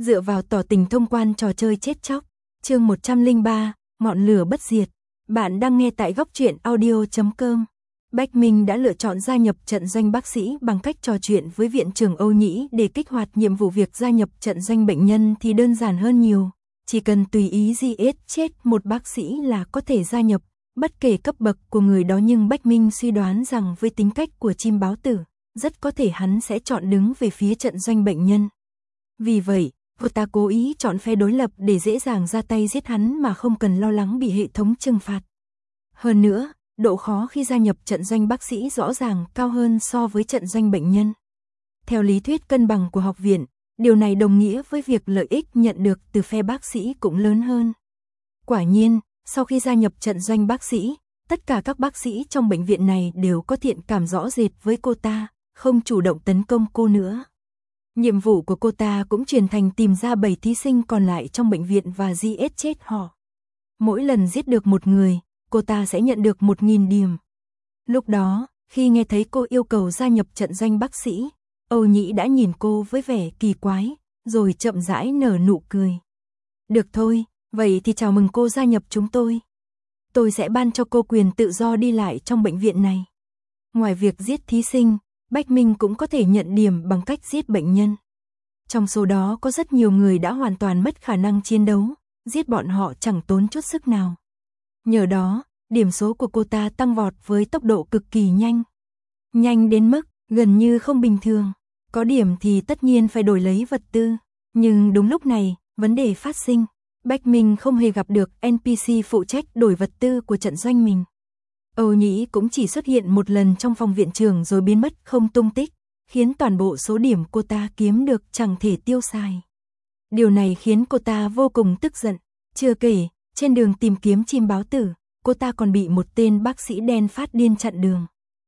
Dựa vào tỏ tình thông quan trò chơi chết chóc. Chương 103, ngọn lửa bất diệt. Bạn đang nghe tại góc truyện audio.com. Bách Minh đã lựa chọn gia nhập trận doanh bác sĩ bằng cách trò chuyện với viện trưởng Âu Nhĩ để kích hoạt nhiệm vụ. Việc gia nhập trận doanh bệnh nhân thì đơn giản hơn nhiều. Chỉ cần tùy ý giết chết một bác sĩ là có thể gia nhập, bất kể cấp bậc của người đó. Nhưng Bách Minh suy đoán rằng với tính cách của chim báo tử, rất có thể hắn sẽ chọn đứng về phía trận doanh bệnh nhân. Vì vậy, cô ta cố ý chọn phe đối lập để dễ dàng ra tay giết hắn mà không cần lo lắng bị hệ thống trừng phạt. Hơn nữa, độ khó khi gia nhập trận doanh bác sĩ rõ ràng cao hơn so với trận doanh bệnh nhân. Theo lý thuyết cân bằng của học viện, điều này đồng nghĩa với việc lợi ích nhận được từ phe bác sĩ cũng lớn hơn. Quả nhiên, sau khi gia nhập trận doanh bác sĩ, tất cả các bác sĩ trong bệnh viện này đều có thiện cảm rõ rệt với cô ta, không chủ động tấn công cô nữa. Nhiệm vụ của cô ta cũng chuyển thành tìm ra 7 thí sinh còn lại trong bệnh viện và giết chết họ. Mỗi lần giết được một người, cô ta sẽ nhận được 1.000 điểm. Lúc đó, khi nghe thấy cô yêu cầu gia nhập trận doanh bác sĩ, Âu Nhĩ đã nhìn cô với vẻ kỳ quái, rồi chậm rãi nở nụ cười. Được thôi, vậy thì chào mừng cô gia nhập chúng tôi. Tôi sẽ ban cho cô quyền tự do đi lại trong bệnh viện này. Ngoài việc giết thí sinh, Bách Minh cũng có thể nhận điểm bằng cách giết bệnh nhân. Trong số đó có rất nhiều người đã hoàn toàn mất khả năng chiến đấu, giết bọn họ chẳng tốn chút sức nào. Nhờ đó, điểm số của cô ta tăng vọt với tốc độ cực kỳ nhanh. Nhanh đến mức gần như không bình thường. Có điểm thì tất nhiên phải đổi lấy vật tư. Nhưng đúng lúc này, vấn đề phát sinh. Bách Minh không hề gặp được NPC phụ trách đổi vật tư của trận doanh mình. Âu Nhĩ cũng chỉ xuất hiện một lần trong phòng viện trưởng rồi biến mất không tung tích, khiến toàn bộ số điểm cô ta kiếm được chẳng thể tiêu xài. Điều này khiến cô ta vô cùng tức giận. Chưa kể, trên đường tìm kiếm chim báo tử, cô ta còn bị một tên bác sĩ đen phát điên chặn đường.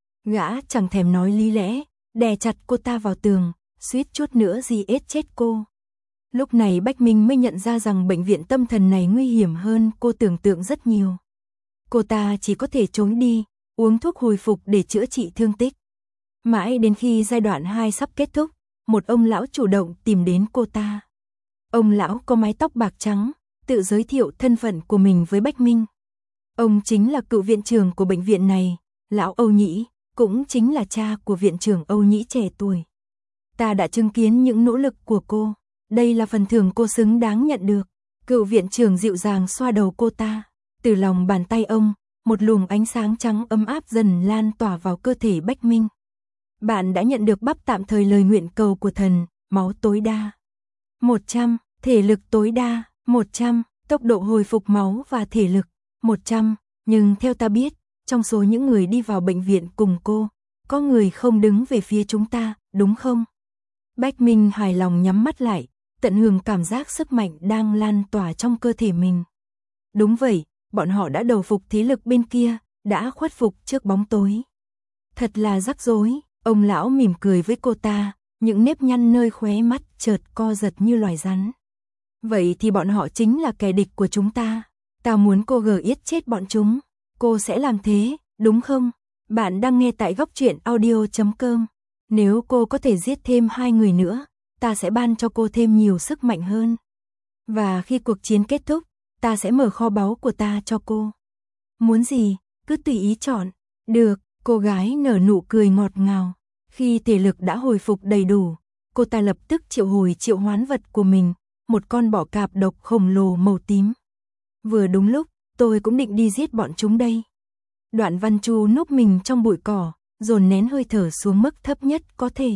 Gã chẳng thèm nói lý lẽ, đè chặt cô ta vào tường, suýt chút nữa giết chết cô. Lúc này Bách Minh mới nhận ra rằng bệnh viện tâm thần này nguy hiểm hơn cô tưởng tượng rất nhiều. Cô ta chỉ có thể trốn đi, uống thuốc hồi phục để chữa trị thương tích. Mãi đến khi giai đoạn 2 sắp kết thúc, một ông lão chủ động tìm đến cô ta. Ông lão có mái tóc bạc trắng, tự giới thiệu thân phận của mình với Bách Minh. Ông chính là cựu viện trưởng của bệnh viện này, lão Âu Nhĩ, cũng chính là cha của viện trưởng Âu Nhĩ trẻ tuổi. Ta đã chứng kiến những nỗ lực của cô, đây là phần thưởng cô xứng đáng nhận được. Cựu viện trưởng dịu dàng xoa đầu cô ta. Từ lòng bàn tay ông, một luồng ánh sáng trắng ấm áp dần lan tỏa vào cơ thể Bách Minh. Bạn đã nhận được bắp tạm thời lời nguyện cầu của thần, máu tối đa 100, thể lực tối đa 100, tốc độ hồi phục máu và thể lực 100. Nhưng theo ta biết, trong số những người đi vào bệnh viện cùng cô, có người không đứng về phía chúng ta, đúng không? Bách Minh hài lòng nhắm mắt lại, tận hưởng cảm giác sức mạnh đang lan tỏa trong cơ thể mình. Đúng vậy, bọn họ đã đầu phục thế lực bên kia, đã khuất phục trước bóng tối. Thật là rắc rối, ông lão mỉm cười với cô ta, những nếp nhăn nơi khóe mắt chợt co giật như loài rắn. Vậy thì bọn họ chính là kẻ địch của chúng ta. Ta muốn cô giết chết bọn chúng. Cô sẽ làm thế, đúng không? Bạn đang nghe tại góc truyện audio.com. Nếu cô có thể giết thêm 2 người nữa, ta sẽ ban cho cô thêm nhiều sức mạnh hơn. Và khi cuộc chiến kết thúc, ta sẽ mở kho báu của ta cho cô. Muốn gì, cứ tùy ý chọn. Được, cô gái nở nụ cười ngọt ngào. Khi thể lực đã hồi phục đầy đủ, cô ta lập tức triệu hoán vật của mình, một con bọ cạp độc khổng lồ màu tím. Vừa đúng lúc, tôi cũng định đi giết bọn chúng đây. Đoạn Văn Chu núp mình trong bụi cỏ, dồn nén hơi thở xuống mức thấp nhất có thể.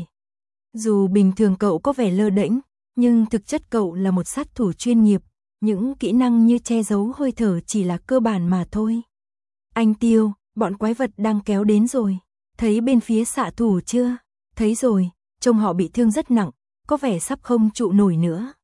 Dù bình thường cậu có vẻ lơ đễnh, nhưng thực chất cậu là một sát thủ chuyên nghiệp. Những kỹ năng như che giấu hơi thở chỉ là cơ bản mà thôi. Anh Tiêu, bọn quái vật đang kéo đến rồi. Thấy bên phía xạ thủ chưa? Thấy rồi, trông họ bị thương rất nặng, có vẻ sắp không trụ nổi nữa.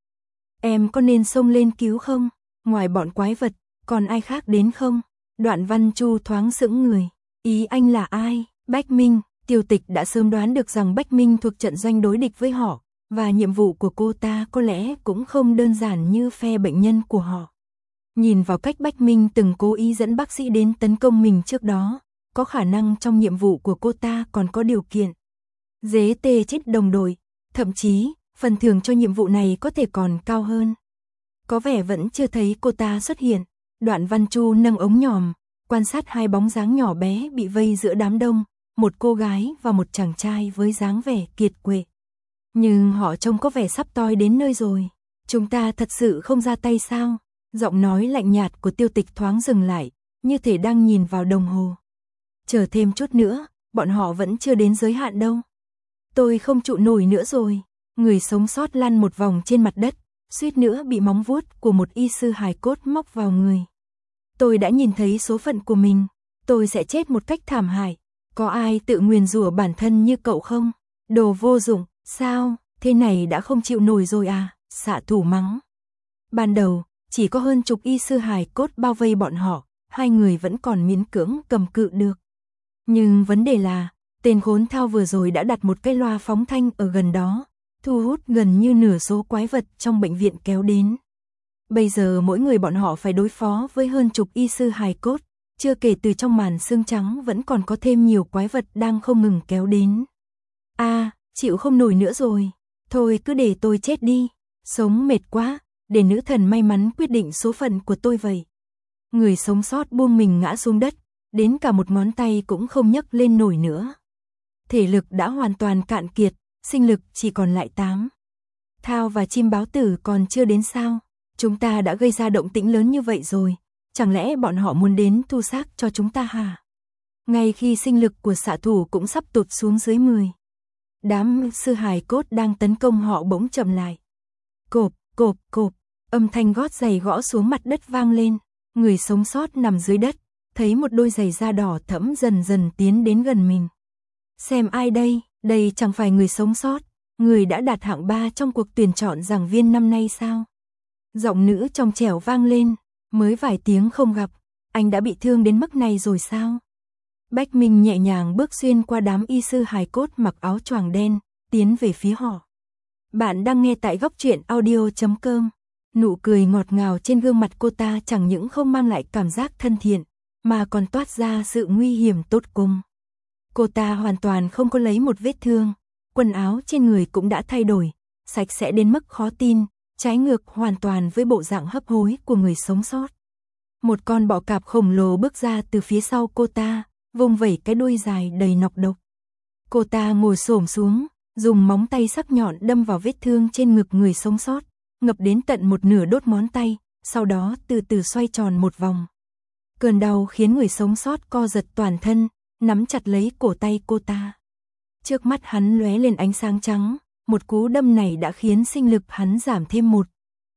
Em có nên xông lên cứu không? Ngoài bọn quái vật, còn ai khác đến không? Đoạn Văn Chu thoáng sững người. Ý anh là ai? Bách Minh. Tiêu Tịch đã sớm đoán được rằng Bách Minh thuộc trận doanh đối địch với họ. Và nhiệm vụ của cô ta có lẽ cũng không đơn giản như phe bệnh nhân của họ. Nhìn vào cách Bách Minh từng cố ý dẫn bác sĩ đến tấn công mình trước đó, có khả năng trong nhiệm vụ của cô ta còn có điều kiện. Dế tê chết đồng đội, thậm chí, phần thưởng cho nhiệm vụ này có thể còn cao hơn. Có vẻ vẫn chưa thấy cô ta xuất hiện. Đoạn Văn Chu nâng ống nhòm, quan sát hai bóng dáng nhỏ bé bị vây giữa đám đông, một cô gái và một chàng trai với dáng vẻ kiệt quệ. Nhưng họ trông có vẻ sắp toi đến nơi rồi. Chúng ta thật sự không ra tay sao? Giọng nói lạnh nhạt của Tiêu Tịch thoáng dừng lại, như thể đang nhìn vào đồng hồ. Chờ thêm chút nữa, bọn họ vẫn chưa đến giới hạn đâu. Tôi không trụ nổi nữa rồi. Người sống sót lăn một vòng trên mặt đất, suýt nữa bị móng vuốt của một y sư hài cốt móc vào người. Tôi đã nhìn thấy số phận của mình, tôi sẽ chết một cách thảm hại. Có ai tự nguyền rủa bản thân như cậu không? Đồ vô dụng, sao, thế này đã không chịu nổi rồi à? Xạ thủ mắng. Ban đầu, chỉ có hơn chục y sư hài cốt bao vây bọn họ, hai người vẫn còn miễn cưỡng cầm cự được. Nhưng vấn đề là, tên khốn thao vừa rồi đã đặt một cái loa phóng thanh ở gần đó, thu hút gần như nửa số quái vật trong bệnh viện kéo đến. Bây giờ mỗi người bọn họ phải đối phó với hơn chục y sư hài cốt, chưa kể từ trong màn xương trắng vẫn còn có thêm nhiều quái vật đang không ngừng kéo đến. Chịu không nổi nữa rồi. Thôi cứ để tôi chết đi. Sống mệt quá, để nữ thần may mắn quyết định số phận của tôi vậy. Người sống sót buông mình ngã xuống đất, đến cả một ngón tay cũng không nhấc lên nổi nữa. Thể lực đã hoàn toàn cạn kiệt, sinh lực chỉ còn lại 8. Thao và chim báo tử còn chưa đến sao? Chúng ta đã gây ra động tĩnh lớn như vậy rồi, chẳng lẽ bọn họ muốn đến thu xác cho chúng ta hả? Ngay khi sinh lực của xạ thủ cũng sắp tụt xuống dưới 10. Đám sư hài cốt đang tấn công họ bỗng chậm lại. Cộp, cộp, cộp, âm thanh gót giày gõ xuống mặt đất vang lên. Người sống sót nằm dưới đất, thấy một đôi giày da đỏ thẫm dần dần tiến đến gần mình. Xem ai đây, đây chẳng phải người sống sót, người đã đạt hạng 3 trong cuộc tuyển chọn giảng viên năm nay sao? Giọng nữ trong trẻo vang lên, mới vài tiếng không gặp, anh đã bị thương đến mức này rồi sao? Bách Minh nhẹ nhàng bước xuyên qua đám y sư hài cốt mặc áo choàng đen, tiến về phía họ. Bạn đang nghe tại góc truyện audio.com. Nụ cười ngọt ngào trên gương mặt cô ta chẳng những không mang lại cảm giác thân thiện, mà còn toát ra sự nguy hiểm tột cùng. Cô ta hoàn toàn không có lấy một vết thương, quần áo trên người cũng đã thay đổi, sạch sẽ đến mức khó tin, trái ngược hoàn toàn với bộ dạng hấp hối của người sống sót. Một con bọ cạp khổng lồ bước ra từ phía sau cô ta, vung vẩy cái đuôi dài đầy nọc độc. Cô ta ngồi xổm xuống, dùng móng tay sắc nhọn đâm vào vết thương trên ngực người sống sót, ngập đến tận một nửa đốt ngón tay, sau đó từ từ xoay tròn một vòng. Cơn đau khiến người sống sót co giật toàn thân, nắm chặt lấy cổ tay cô ta. Trước mắt hắn lóe lên ánh sáng trắng, một cú đâm này đã khiến sinh lực hắn giảm thêm 1.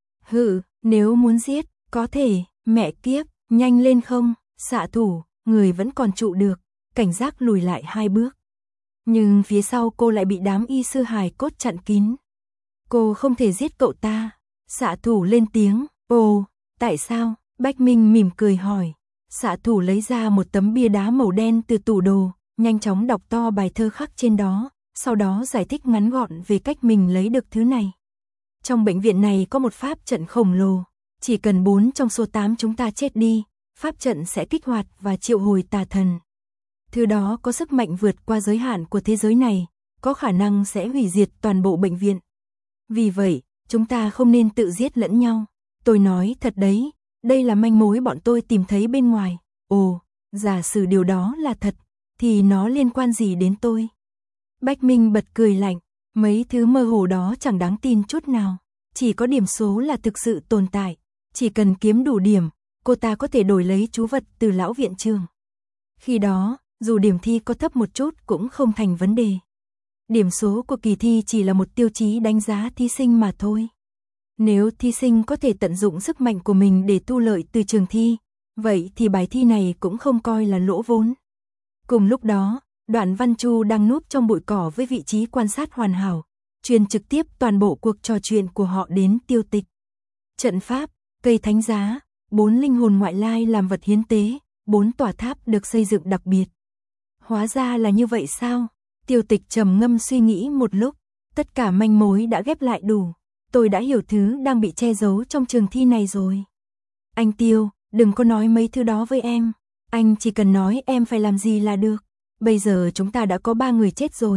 Nếu muốn giết, có thể, mẹ kiếp, nhanh lên không, xạ thủ, người vẫn còn trụ được, cảnh giác lùi lại 2 bước. Nhưng phía sau cô lại bị đám y sư hài cốt chặn kín. Cô không thể giết cậu ta, xạ thủ lên tiếng, tại sao? Bách Minh mỉm cười hỏi. Xạ thủ lấy ra một tấm bia đá màu đen từ tủ đồ, nhanh chóng đọc to bài thơ khắc trên đó, sau đó giải thích ngắn gọn về cách mình lấy được thứ này. Trong bệnh viện này có một pháp trận khổng lồ, chỉ cần 4 trong số 8 chúng ta chết đi, pháp trận sẽ kích hoạt và triệu hồi tà thần. Thứ đó có sức mạnh vượt qua giới hạn của thế giới này, có khả năng sẽ hủy diệt toàn bộ bệnh viện. Vì vậy, chúng ta không nên tự giết lẫn nhau. Tôi nói thật đấy, đây là manh mối bọn tôi tìm thấy bên ngoài. Giả sử điều đó là thật, thì nó liên quan gì đến tôi? Bách Minh bật cười lạnh, mấy thứ mơ hồ đó chẳng đáng tin chút nào. Chỉ có điểm số là thực sự tồn tại, chỉ cần kiếm đủ điểm, cô ta có thể đổi lấy chú vật từ lão viện trưởng. Khi đó, dù điểm thi có thấp một chút cũng không thành vấn đề. Điểm số của kỳ thi chỉ là một tiêu chí đánh giá thí sinh mà thôi. Nếu thí sinh có thể tận dụng sức mạnh của mình để thu lợi từ trường thi, vậy thì bài thi này cũng không coi là lỗ vốn. Cùng lúc đó, Đoạn Văn Chu đang núp trong bụi cỏ với vị trí quan sát hoàn hảo, truyền trực tiếp toàn bộ cuộc trò chuyện của họ đến Tiêu Tịch. Trận pháp, cây thánh giá, 4 linh hồn ngoại lai làm vật hiến tế, 4 tòa tháp được xây dựng đặc biệt. Hóa ra là như vậy sao? Tiêu Tịch trầm ngâm suy nghĩ một lúc, tất cả manh mối đã ghép lại đủ. Tôi đã hiểu thứ đang bị che giấu trong trường thi này rồi. Anh Tiêu, đừng có nói mấy thứ đó với em. Anh chỉ cần nói em phải làm gì là được. Bây giờ chúng ta đã có 3 người chết rồi.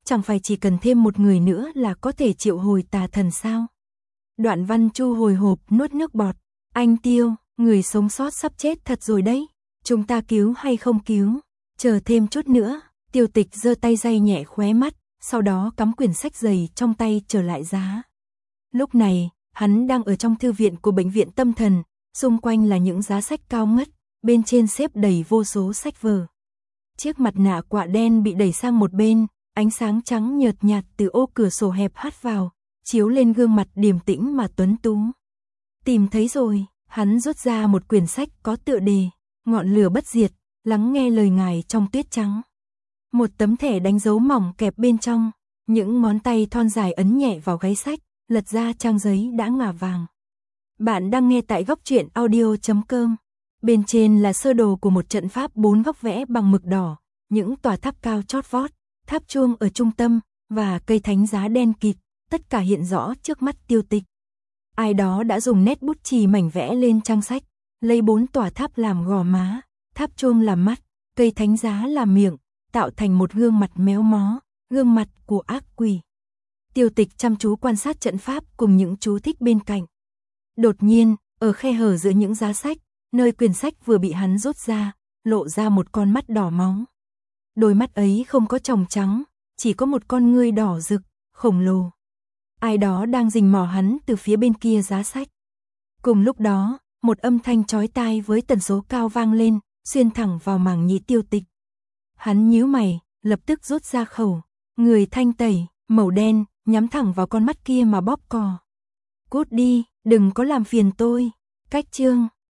chẳng phải chỉ cần thêm một người nữa là có thể triệu hồi tà thần sao? Đoạn Văn Chu hồi hộp nuốt nước bọt, anh Tiêu, người sống sót sắp chết thật rồi đấy, chúng ta cứu hay không cứu? Chờ thêm chút nữa, Tiêu Tịch giơ tay day nhẹ khóe mắt, sau đó cắm quyển sách dày trong tay trở lại giá. Lúc này, hắn đang ở trong thư viện của bệnh viện tâm thần, xung quanh là những giá sách cao ngất, bên trên xếp đầy vô số sách vở. Chiếc mặt nạ quạ đen bị đẩy sang một bên, ánh sáng trắng nhợt nhạt từ ô cửa sổ hẹp hắt vào, chiếu lên gương mặt điềm tĩnh mà tuấn tú. Tìm thấy rồi, hắn rút ra một quyển sách có tựa đề, Ngọn lửa bất diệt, lắng nghe lời ngài trong tuyết trắng. Một tấm thẻ đánh dấu mỏng kẹp bên trong, những ngón tay thon dài ấn nhẹ vào gáy sách, lật ra trang giấy đã ngả vàng. Bạn đang nghe tại góc truyện audio.com. Bên trên là sơ đồ của một trận pháp 4 góc vẽ bằng mực đỏ, những tòa tháp cao chót vót, tháp chuông ở trung tâm, và cây thánh giá đen kịt, tất cả hiện rõ trước mắt Tiêu Tịch. Ai đó đã dùng nét bút chì mảnh vẽ lên trang sách, lấy 4 tòa tháp làm gò má, tháp chuông làm mắt, cây thánh giá làm miệng, tạo thành một gương mặt méo mó, gương mặt của ác quỷ. Tiêu Tịch chăm chú quan sát trận pháp cùng những chú thích bên cạnh. Đột nhiên, ở khe hở giữa những giá sách, nơi quyển sách vừa bị hắn rút ra, lộ ra một con mắt đỏ máu. Đôi mắt ấy không có tròng trắng, chỉ có một con ngươi đỏ rực, khổng lồ. Ai đó đang rình mò hắn từ phía bên kia giá sách. Cùng lúc đó, một âm thanh chói tai với tần số cao vang lên, xuyên thẳng vào màng nhĩ Tiêu Tịch. Hắn nhíu mày, lập tức rút ra khẩu, người thanh tẩy, màu đen, nhắm thẳng vào con mắt kia mà bóp cò. Cút đi, đừng có làm phiền tôi. Cách chương